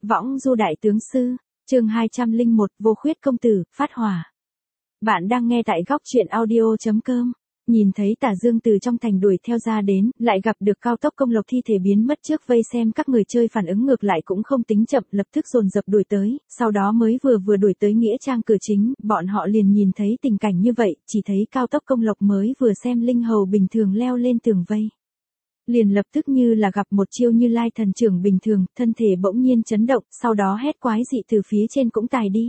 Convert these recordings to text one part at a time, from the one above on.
Võng du đại tướng sư, chương 201, vô khuyết công tử, phát hỏa. Bạn đang nghe tại góc truyện audio.com. Nhìn thấy Tả Dương từ trong thành đuổi theo ra đến, lại gặp được Cao Tốc Công Lộc thi thể biến mất trước vây xem, các người chơi phản ứng ngược lại cũng không tính chậm, lập tức dồn dập đuổi tới, sau đó mới vừa đuổi tới nghĩa trang cửa chính, bọn họ liền nhìn thấy tình cảnh như vậy, chỉ thấy Cao Tốc Công Lộc mới vừa xem linh hầu bình thường leo lên tường vây. Liền lập tức như là gặp một chiêu Như Lai thần trưởng bình thường, thân thể bỗng nhiên chấn động, sau đó hét quái dị từ phía trên cũng tài đi.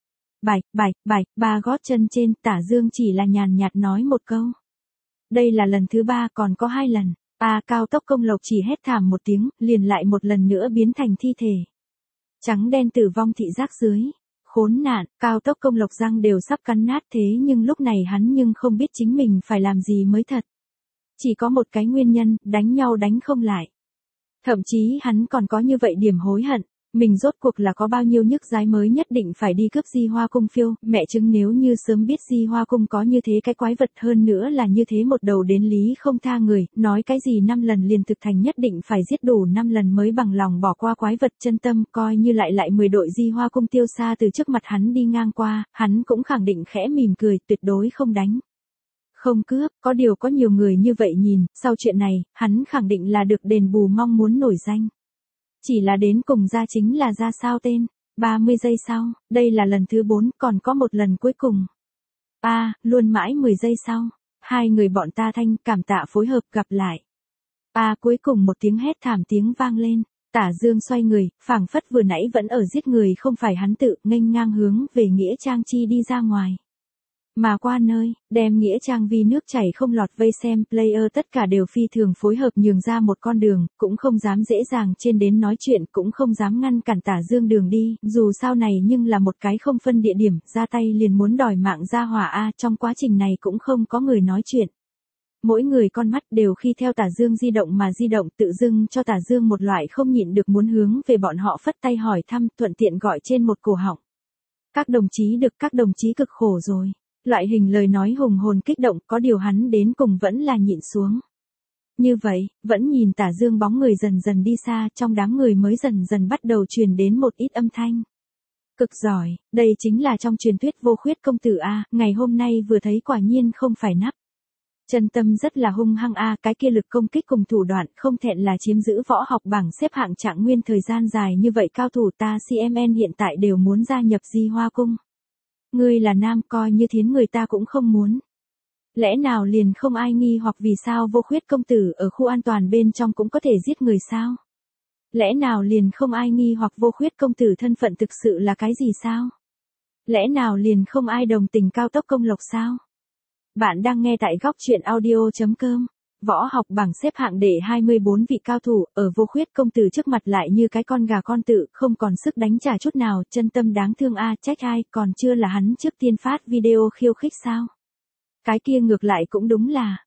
Bạch, ba gót chân trên, Tả Dương chỉ là nhàn nhạt nói một câu. Đây là lần thứ 3, còn có 2 lần. Cao Tốc Công Lộc chỉ hét thảm một tiếng, liền lại một lần nữa biến thành thi thể. Trắng đen tử vong thị giác dưới. Khốn nạn, Cao Tốc Công Lộc răng đều sắp cắn nát, thế nhưng lúc này hắn nhưng không biết chính mình phải làm gì mới thật. Chỉ có một cái nguyên nhân, đánh nhau đánh không lại. Thậm chí hắn còn có như vậy điểm hối hận, mình rốt cuộc là có bao nhiêu nhức dái mới nhất định phải đi cướp Di Hoa Cung phiêu, mẹ chứng nếu như sớm biết Di Hoa Cung có như thế cái quái vật, hơn nữa là như thế một đầu đến lý không tha người, nói cái gì 5 lần liền thực thành nhất định phải giết đủ 5 lần mới bằng lòng bỏ qua quái vật, chân tâm coi như lại 10 đội Di Hoa Cung tiêu xa từ trước mặt hắn đi ngang qua, hắn cũng khẳng định khẽ mỉm cười, tuyệt đối không đánh. Không cướp, có điều có nhiều người như vậy nhìn, sau chuyện này, hắn khẳng định là được đền bù mong muốn nổi danh. Chỉ là đến cùng ra chính là ra sao tên, 30 giây sau, đây là lần thứ 4, còn có một lần cuối cùng. Luôn mãi 10 giây sau, hai người bọn ta thanh cảm tạ phối hợp gặp lại. Cuối cùng một tiếng hét thảm tiếng vang lên, Tả Dương xoay người, phảng phất vừa nãy vẫn ở giết người không phải hắn tự, nghênh ngang hướng về nghĩa trang chi đi ra ngoài. Mà qua nơi, đem nghĩa trang vì nước chảy không lọt vây xem, player tất cả đều phi thường phối hợp nhường ra một con đường, cũng không dám dễ dàng trên đến nói chuyện, cũng không dám ngăn cản Tả Dương đường đi, dù sao này nhưng là một cái không phân địa điểm, ra tay liền muốn đòi mạng ra hỏa trong quá trình này cũng không có người nói chuyện. Mỗi người con mắt đều khi theo Tả Dương di động mà di động, tự dưng cho Tả Dương một loại không nhịn được muốn hướng về bọn họ phất tay hỏi thăm, thuận tiện gọi trên một cổ họng. Các đồng chí cực khổ rồi. Loại hình lời nói hùng hồn kích động, có điều hắn đến cùng vẫn là nhịn xuống. Như vậy, vẫn nhìn Tả Dương bóng người dần dần đi xa, trong đám người mới dần dần bắt đầu truyền đến một ít âm thanh. Cực giỏi, đây chính là trong truyền thuyết vô khuyết công tử ngày hôm nay vừa thấy quả nhiên không phải nắp. Chân tâm rất là hung hăng cái kia lực công kích cùng thủ đoạn không thẹn là chiếm giữ võ học bảng xếp hạng trạng nguyên thời gian dài như vậy, cao thủ ta CMN hiện tại đều muốn gia nhập Di Hoa Cung. Ngươi là nam, coi như thiến người ta cũng không muốn. Lẽ nào liền không ai nghi hoặc vì sao vô khuyết công tử ở khu an toàn bên trong cũng có thể giết người sao? Lẽ nào liền không ai nghi hoặc vô khuyết công tử thân phận thực sự là cái gì sao? Lẽ nào liền không ai đồng tình Cao Tốc Công Lộc sao? Bạn đang nghe tại góc truyện audio.com. Võ học bảng xếp hạng đệ 24 vị cao thủ, ở vô khuyết công tử trước mặt lại như cái con gà con tự, không còn sức đánh trả chút nào, chân tâm đáng thương trách ai, còn chưa là hắn trước tiên phát video khiêu khích sao? Cái kia ngược lại cũng đúng là,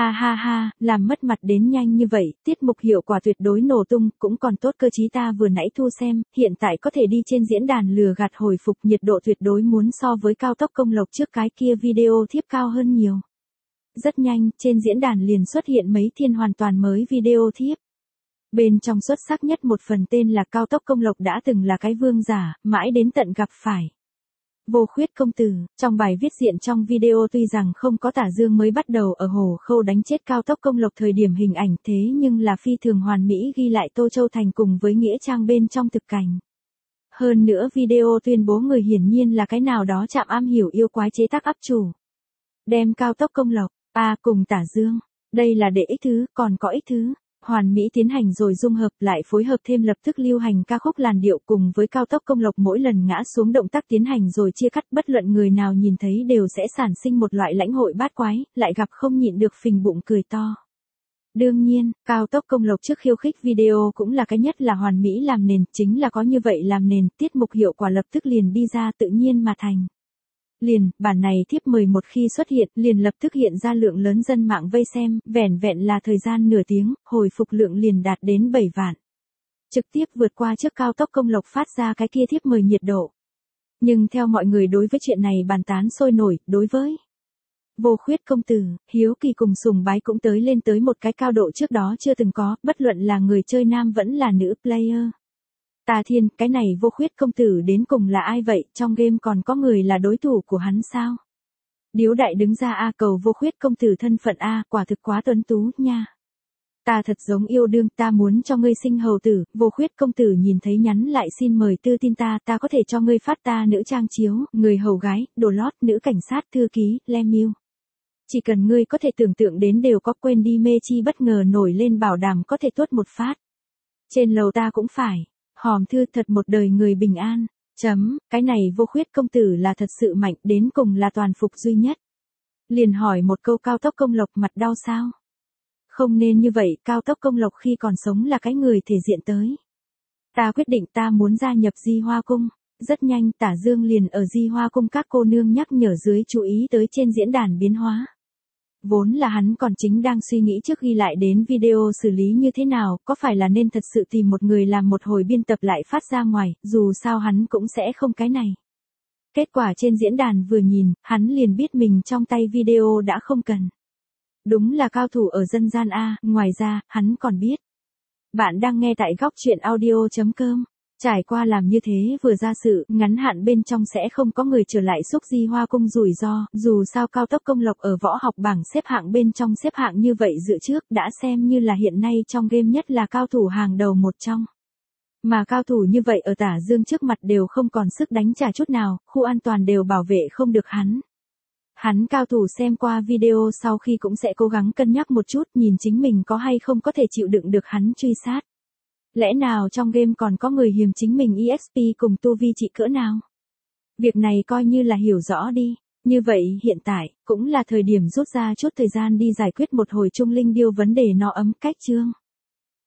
ha, làm mất mặt đến nhanh như vậy, tiết mục hiệu quả tuyệt đối nổ tung, cũng còn tốt cơ chí ta vừa nãy thu xem, hiện tại có thể đi trên diễn đàn lừa gạt hồi phục, nhiệt độ tuyệt đối muốn so với Cao Tốc Công Lộc trước cái kia video thiếp cao hơn nhiều. Rất nhanh, trên diễn đàn liền xuất hiện mấy thiên hoàn toàn mới video thiếp. Bên trong xuất sắc nhất một phần tên là Cao Tốc Công Lộc đã từng là cái vương giả, mãi đến tận gặp phải vô khuyết công tử. Trong bài viết diện trong video tuy rằng không có Tả Dương mới bắt đầu ở Hồ Khâu đánh chết Cao Tốc Công Lộc thời điểm hình ảnh, thế nhưng là phi thường hoàn mỹ ghi lại Tô Châu Thành cùng với nghĩa trang bên trong thực cảnh. Hơn nữa video tuyên bố người hiển nhiên là cái nào đó chạm am hiểu yêu quái chế tác áp chủ. Đem Cao Tốc Công Lộc cùng Tả Dương, đây là để ích thứ, còn có ích thứ, hoàn mỹ tiến hành rồi dung hợp lại phối hợp thêm lập tức lưu hành ca khúc làn điệu cùng với Cao Tốc Công Lộc mỗi lần ngã xuống động tác tiến hành rồi chia cắt, bất luận người nào nhìn thấy đều sẽ sản sinh một loại lãnh hội bát quái, lại gặp không nhịn được phình bụng cười to. Đương nhiên, Cao Tốc Công Lộc trước khiêu khích video cũng là cái nhất là hoàn mỹ làm nền, chính là có như vậy làm nền, tiết mục hiệu quả lập tức liền đi ra tự nhiên mà thành. Bản này thiếp 11 khi xuất hiện, liền lập tức hiện ra lượng lớn dân mạng vây xem, vẻn vẹn là thời gian nửa tiếng, hồi phục lượng liền đạt đến 7 vạn. Trực tiếp vượt qua trước Cao Tốc Công Lộc phát ra cái kia thiếp 10 nhiệt độ. Nhưng theo mọi người đối với chuyện này bàn tán sôi nổi, đối với vô khuyết công tử, hiếu kỳ cùng sùng bái cũng lên tới một cái cao độ trước đó chưa từng có, bất luận là người chơi nam vẫn là nữ player. Ta thiên, cái này Vô Khuyết công tử đến cùng là ai vậy, trong game còn có người là đối thủ của hắn sao? Điếu đại đứng ra a cầu Vô Khuyết công tử thân phận a, quả thực quá tuấn tú nha. Ta thật giống yêu đương, ta muốn cho ngươi sinh hầu tử. Vô Khuyết công tử nhìn thấy nhắn lại xin mời tư tin ta có thể cho ngươi phát ta nữ trang chiếu, người hầu gái, đồ lót, nữ cảnh sát, thư ký, lem. Chỉ cần ngươi có thể tưởng tượng đến đều có, quên đi mê chi bất ngờ nổi lên bảo đảm có thể tuốt một phát. Trên lầu ta cũng phải. Hòm thư thật một đời người bình an. Cái này Vô Khuyết công tử là thật sự mạnh, đến cùng là toàn phục duy nhất. Liền hỏi một câu, cao tốc công lộc mặt đau sao? Không nên như vậy, cao tốc công lộc khi còn sống là cái người thể diện tới. Ta quyết định ta muốn gia nhập Di Hoa Cung. Rất nhanh Tả Dương liền ở Di Hoa Cung các cô nương nhắc nhở dưới chú ý tới trên diễn đàn biến hóa. Vốn là hắn còn chính đang suy nghĩ trước ghi lại đến video xử lý như thế nào, có phải là nên thật sự tìm một người làm một hồi biên tập lại phát ra ngoài, dù sao hắn cũng sẽ không cái này. Kết quả trên diễn đàn vừa nhìn, hắn liền biết mình trong tay video đã không cần. Đúng là cao thủ ở dân gian A, ngoài ra, hắn còn biết. Bạn đang nghe tại góc truyện audio.com. Trải qua làm như thế vừa ra sự, ngắn hạn bên trong sẽ không có người trở lại xúc Di Hoa Cung rủi ro, dù sao cao tốc công lộc ở võ học bảng xếp hạng bên trong xếp hạng như vậy dựa trước đã xem như là hiện nay trong game nhất là cao thủ hàng đầu một trong. Mà cao thủ như vậy ở Tả Dương trước mặt đều không còn sức đánh trả chút nào, khu an toàn đều bảo vệ không được hắn. Hắn cao thủ xem qua video sau khi cũng sẽ cố gắng cân nhắc một chút nhìn chính mình có hay không có thể chịu đựng được hắn truy sát. Lẽ nào trong game còn có người hiềm chính mình EXP cùng tu vi trị cỡ nào? Việc này coi như là hiểu rõ đi. Như vậy hiện tại, cũng là thời điểm rút ra chút thời gian đi giải quyết một hồi Trung Linh Điêu vấn đề nó ấm cách chương.